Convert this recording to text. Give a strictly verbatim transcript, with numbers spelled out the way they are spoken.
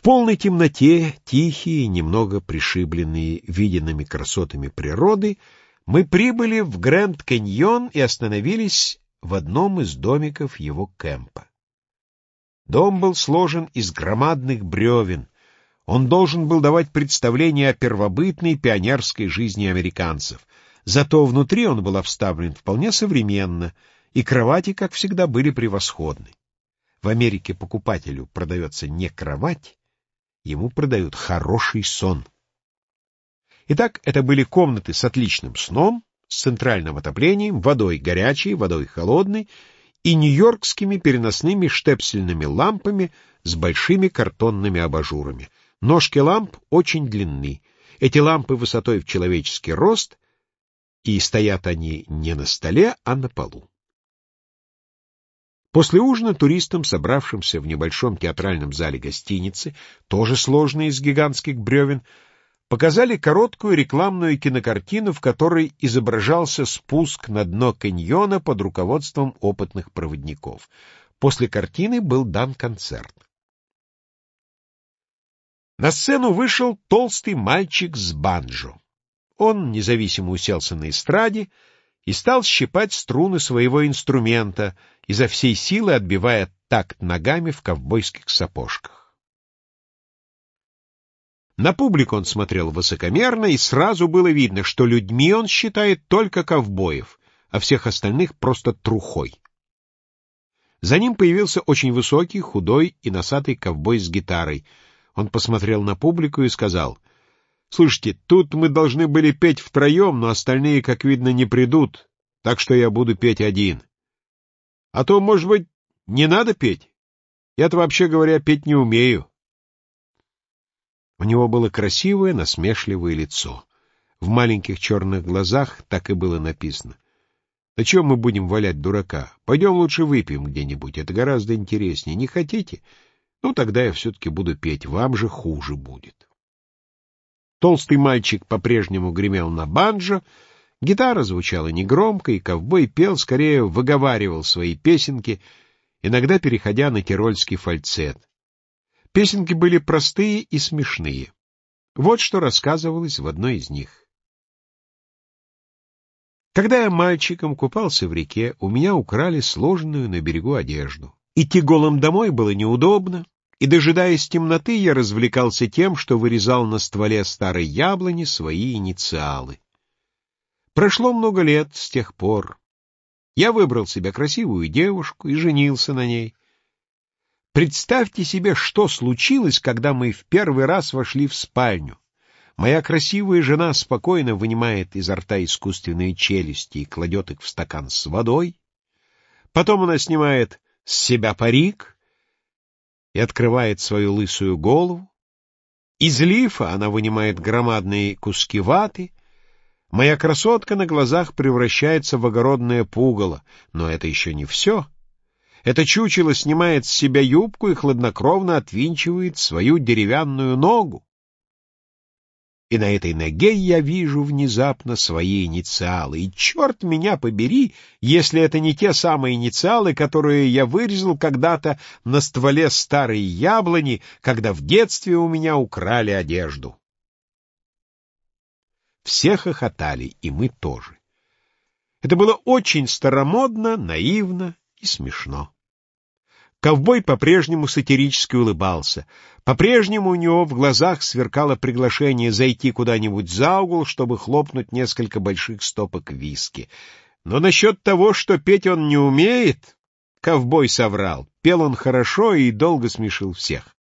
полной темноте, тихие, немного пришибленные виденными красотами природы, мы прибыли в Грэнд-Каньон и остановились в одном из домиков его кемпа. Дом был сложен из громадных бревен. Он должен был давать представление о первобытной пионерской жизни американцев. Зато внутри он был обставлен вполне современно, и кровати, как всегда, были превосходны. В Америке покупателю продается не кровать, ему продают хороший сон. Итак, это были комнаты с отличным сном, с центральным отоплением, водой горячей, водой холодной и нью-йоркскими переносными штепсельными лампами с большими картонными абажурами. Ножки ламп очень длинны. Эти лампы высотой в человеческий рост, и стоят они не на столе, а на полу. После ужина туристам, собравшимся в небольшом театральном зале гостиницы, тоже сложной из гигантских бревен, показали короткую рекламную кинокартину, в которой изображался спуск на дно каньона под руководством опытных проводников. После картины был дан концерт. На сцену вышел толстый мальчик с банджо. Он независимо уселся на эстраде и стал щипать струны своего инструмента, изо всей силы отбивая такт ногами в ковбойских сапожках. На публику он смотрел высокомерно, и сразу было видно, что людьми он считает только ковбоев, а всех остальных просто трухой. За ним появился очень высокий, худой и носатый ковбой с гитарой. Он посмотрел на публику и сказал: «Слушайте, тут мы должны были петь втроем, но остальные, как видно, не придут, так что я буду петь один. А то, может быть, не надо петь? Я-то, вообще говоря, петь не умею». У него было красивое, насмешливое лицо. В маленьких черных глазах так и было написано: «Да чего мы будем валять дурака? Пойдем лучше выпьем где-нибудь, это гораздо интереснее. Не хотите? Ну, тогда я все-таки буду петь, вам же хуже будет». Толстый мальчик по-прежнему гремел на банджо, гитара звучала негромко, и ковбой пел, скорее выговаривал свои песенки, иногда переходя на тирольский фальцет. Песенки были простые и смешные. Вот что рассказывалось в одной из них. Когда я мальчиком купался в реке, у меня украли сложенную на берегу одежду. Идти голым домой было неудобно, и, дожидаясь темноты, я развлекался тем, что вырезал на стволе старой яблони свои инициалы. Прошло много лет с тех пор. Я выбрал себе красивую девушку и женился на ней. Представьте себе, что случилось, когда мы в первый раз вошли в спальню. Моя красивая жена спокойно вынимает изо рта искусственные челюсти и кладет их в стакан с водой. Потом она снимает с себя парик и открывает свою лысую голову. Из лифа она вынимает громадные куски ваты. Моя красотка на глазах превращается в огородное пугало. Но это еще не все. Это чучело снимает с себя юбку и хладнокровно отвинчивает свою деревянную ногу. И на этой ноге я вижу внезапно свои инициалы. И черт меня побери, если это не те самые инициалы, которые я вырезал когда-то на стволе старой яблони, когда в детстве у меня украли одежду. Все хохотали, и мы тоже. Это было очень старомодно, наивно и смешно. Ковбой по-прежнему сатирически улыбался. По-прежнему у него в глазах сверкало приглашение зайти куда-нибудь за угол, чтобы хлопнуть несколько больших стопок виски. Но насчет того, что петь он не умеет, ковбой соврал. Пел он хорошо и долго смешил всех.